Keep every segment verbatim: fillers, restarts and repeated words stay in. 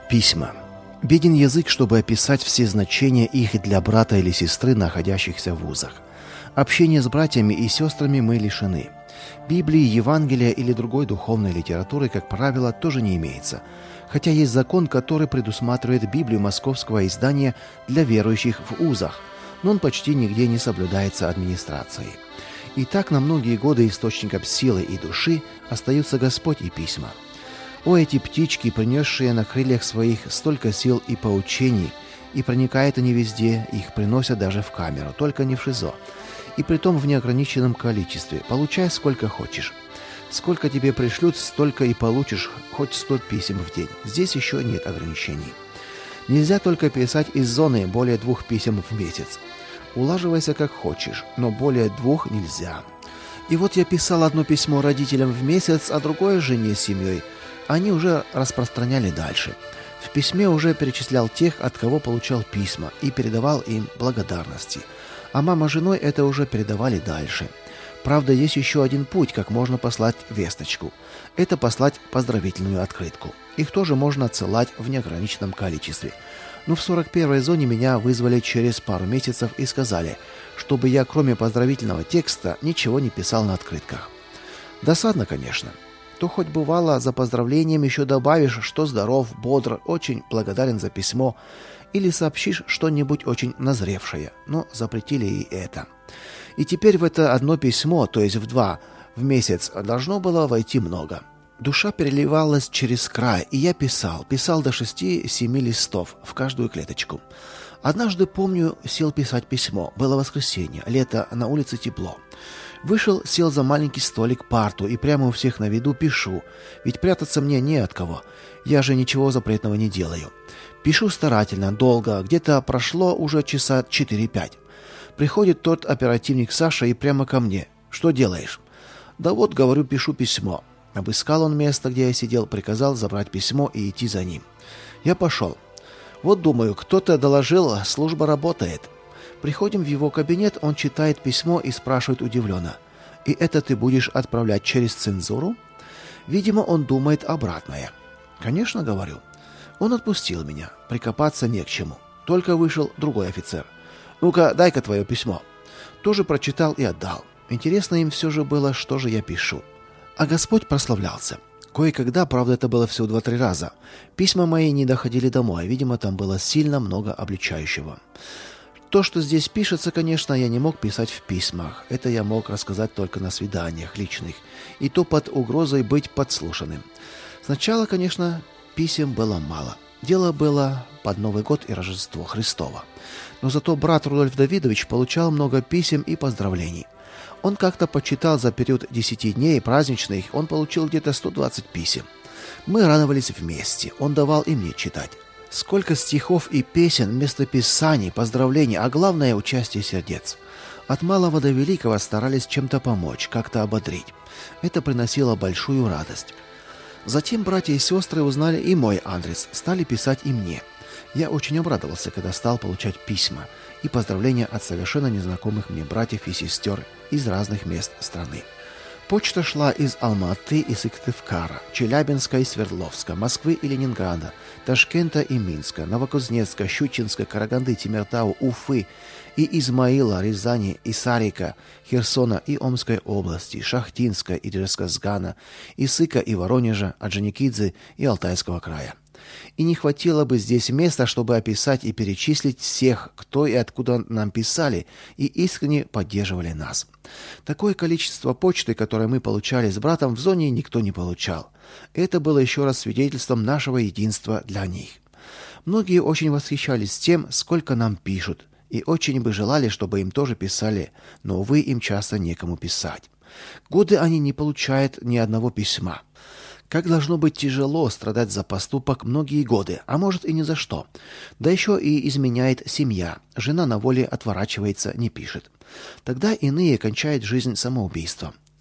Письма. Беден язык, чтобы описать все значения их для брата или сестры, находящихся в вузах. Общения с братьями и сестрами мы лишены. Библии, Евангелия или другой духовной литературы, как правило, тоже не имеется. Хотя есть закон, который предусматривает Библию московского издания для верующих в вузах, но он почти нигде не соблюдается администрацией. И так на многие годы источником силы и души остаются Господь и письма. О, эти птички, принесшие на крыльях своих столько сил и поучений, и проникают они везде, их приносят даже в камеру, только не в ШИЗО, и притом в неограниченном количестве, получай сколько хочешь. Сколько тебе пришлют, столько и получишь, хоть сто писем в день. Здесь еще нет ограничений. Нельзя только писать из зоны более двух писем в месяц. Улаживайся как хочешь, но более двух нельзя. И вот я писал одно письмо родителям в месяц, а другое жене с семьей. Они уже распространяли дальше. В письме уже перечислял тех, от кого получал письма, и передавал им благодарности. А мама с женой это уже передавали дальше. Правда, есть еще один путь, как можно послать весточку. Это послать поздравительную открытку. Их тоже можно отсылать в неограниченном количестве. Но в сорок первой зоне меня вызвали через пару месяцев и сказали, чтобы я кроме поздравительного текста ничего не писал на открытках. Досадно, конечно. То хоть бывало за поздравлением еще добавишь, что здоров, бодр, очень благодарен за письмо, или сообщишь что-нибудь очень назревшее, но запретили и это. И теперь в это одно письмо, то есть в два, в месяц, должно было войти много. Душа переливалась через край, и я писал, писал до шести-семи листов в каждую клеточку. Однажды, помню, сел писать письмо. Было воскресенье, лето, на улице тепло. Вышел, сел за маленький столик, парту, и прямо у всех на виду пишу, ведь прятаться мне не от кого. Я же ничего запретного не делаю. Пишу старательно, долго, где-то прошло уже часа четыре-пять. Приходит тот оперативник Саша и прямо ко мне. «Что делаешь?» «Да вот, говорю, пишу письмо». Обыскал он место, где я сидел, приказал забрать письмо и идти за ним. Я пошел. Вот думаю, кто-то доложил, служба работает. Приходим в его кабинет, он читает письмо и спрашивает удивленно: «И это ты будешь отправлять через цензуру?» Видимо, он думает обратное. «Конечно, — говорю». Он отпустил меня. Прикопаться не к чему. Только вышел другой офицер. «Ну-ка, дай-ка твое письмо». Тоже прочитал и отдал. Интересно им все же было, что же я пишу. А Господь прославлялся. Кое-когда, правда, это было всего два-три раза. Письма мои не доходили домой, видимо, там было сильно много обличающего. То, что здесь пишется, конечно, я не мог писать в письмах. Это я мог рассказать только на свиданиях личных, и то под угрозой быть подслушанным. Сначала, конечно, писем было мало. Дело было под Новый год и Рождество Христово. Но зато брат Рудольф Давидович получал много писем и поздравлений. Он как-то подсчитал за период десяти дней праздничных, он получил где-то сто двадцать писем. Мы радовались вместе, он давал и мне читать. Сколько стихов и песен, местописаний, поздравлений, а главное — участие сердец. От малого до великого старались чем-то помочь, как-то ободрить. Это приносило большую радость. Затем братья и сестры узнали и мой адрес, стали писать и мне. Я очень обрадовался, когда стал получать письма и поздравления от совершенно незнакомых мне братьев и сестер из разных мест страны. Почта шла из Алматы и Сыктывкара, Челябинска и Свердловска, Москвы и Ленинграда, Ташкента и Минска, Новокузнецка, Щучинска, Караганды, Темиртау, Уфы и Измаила, Рязани и Сарика, Херсона и Омской области, Шахтинска и Джересказгана, Исыка и Воронежа, Орджоникидзе и Алтайского края. И не хватило бы здесь места, чтобы описать и перечислить всех, кто и откуда нам писали и искренне поддерживали нас. Такое количество почты, которое мы получали с братом, в зоне никто не получал. Это было еще раз свидетельством нашего единства для них. Многие очень восхищались тем, сколько нам пишут, и очень бы желали, чтобы им тоже писали, но, увы, им часто некому писать. Годы они не получают ни одного письма. Как должно быть тяжело страдать за поступок многие годы, а может и ни за что. Да еще и изменяет семья. Жена на воле отворачивается, не пишет. Тогда иные кончают жизнь самоубийством.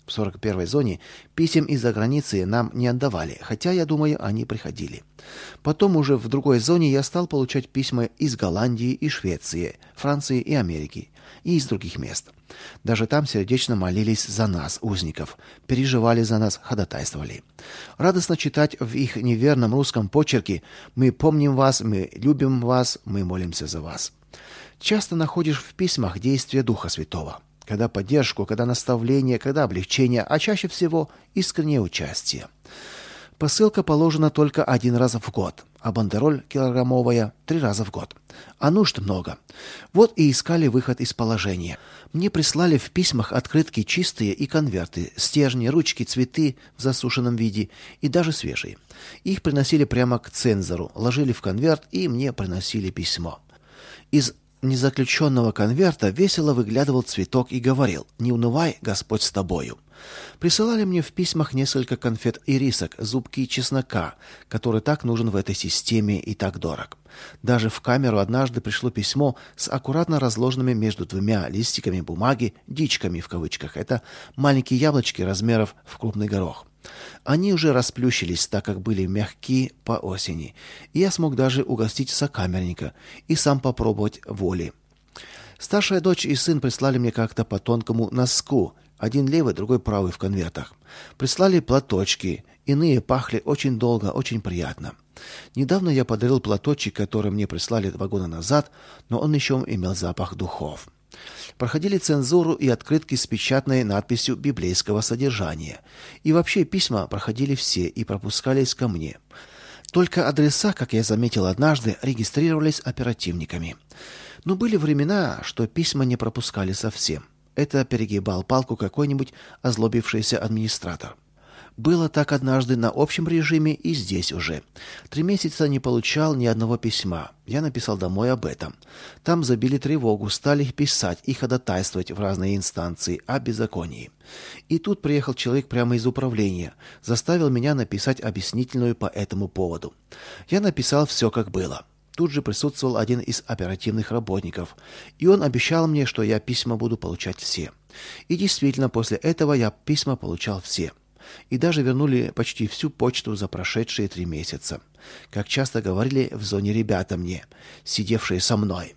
В сорок первой зоне писем из-за границы нам не отдавали, хотя, я думаю, они приходили. Потом уже в другой зоне я стал получать письма из Голландии и Швеции, Франции и Америки, и из других мест. Даже там сердечно молились за нас, узников, переживали за нас, ходатайствовали. Радостно читать в их неверном русском почерке: «Мы помним вас, мы любим вас, мы молимся за вас». Часто находишь в письмах действие Духа Святого. Когда поддержку, когда наставление, когда облегчение, а чаще всего искреннее участие. Посылка положена только один раз в год, а бандероль килограммовая три раза в год. А нужд много. Вот и искали выход из положения. Мне прислали в письмах открытки чистые и конверты, стержни, ручки, цветы в засушенном виде и даже свежие. Их приносили прямо к цензору, ложили в конверт и мне приносили письмо. Из незаключенного конверта весело выглядывал цветок и говорил: «Не унывай, Господь с тобою». Присылали мне в письмах несколько конфет ирисок, зубки чеснока, который так нужен в этой системе и так дорог. Даже в камеру однажды пришло письмо с аккуратно разложенными между двумя листиками бумаги «дичками» в кавычках. Это маленькие яблочки размеров в крупный горох. Они уже расплющились, так как были мягкие по осени, и я смог даже угостить сокамерника и сам попробовать воли. Старшая дочь и сын прислали мне как-то по тонкому носку, один левый, другой правый в конвертах. Прислали платочки, иные пахли очень долго, очень приятно. Недавно я подарил платочек, который мне прислали два года назад, но он еще имел запах духов. Проходили цензуру и открытки с печатной надписью библейского содержания. И вообще письма проходили все и пропускались ко мне. Только адреса, как я заметил однажды, регистрировались оперативниками. Но были времена, что письма не пропускали совсем. Это перегибал палку какой-нибудь озлобившийся администратор. Было так однажды на общем режиме и здесь уже. Три месяца не получал ни одного письма. Я написал домой об этом. Там забили тревогу, стали писать и ходатайствовать в разные инстанции о беззаконии. И тут приехал человек прямо из управления, заставил меня написать объяснительную по этому поводу. Я написал все, как было. Тут же присутствовал один из оперативных работников, и он обещал мне, что я письма буду получать все. И действительно, после этого я письма получал все. И даже вернули почти всю почту за прошедшие три месяца. Как часто говорили в зоне ребята мне, сидевшие со мной.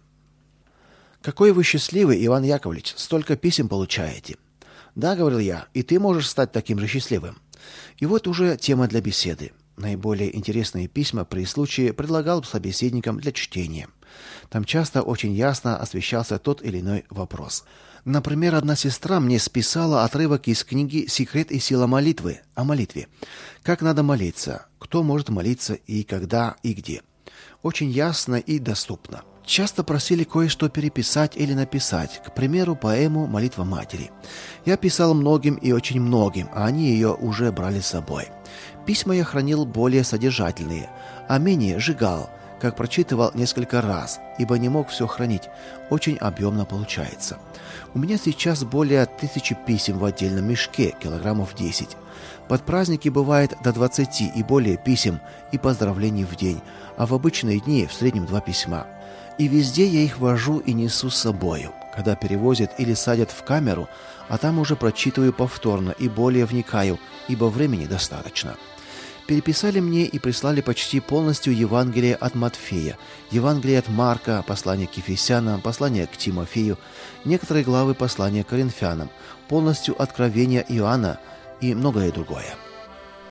«Какой вы счастливый, Иван Яковлевич, столько писем получаете». «Да, — говорил я, — и ты можешь стать таким же счастливым». И вот уже тема для беседы. Наиболее интересные письма при случае предлагал собеседникам для чтения. Там часто очень ясно освещался тот или иной вопрос. Например, одна сестра мне списала отрывок из книги «Секрет и сила молитвы» о молитве. Как надо молиться, кто может молиться и когда и где. Очень ясно и доступно. Часто просили кое-что переписать или написать, к примеру, поэму «Молитва матери». Я писал многим и очень многим, а они ее уже брали с собой. Письма я хранил более содержательные, а менее сжигал, как прочитывал несколько раз, ибо не мог все хранить. Очень объемно получается. У меня сейчас более тысячи писем в отдельном мешке, килограммов десять. Под праздники бывает до двадцати и более писем и поздравлений в день, а в обычные дни в среднем два письма. И везде я их вожу и несу с собою, когда перевозят или садят в камеру, а там уже прочитываю повторно и более вникаю, ибо времени достаточно. Переписали мне и прислали почти полностью Евангелие от Матфея, Евангелие от Марка, послание к Ефесянам, послание к Тимофею, некоторые главы послания к Коринфянам, полностью Откровение Иоанна и многое другое.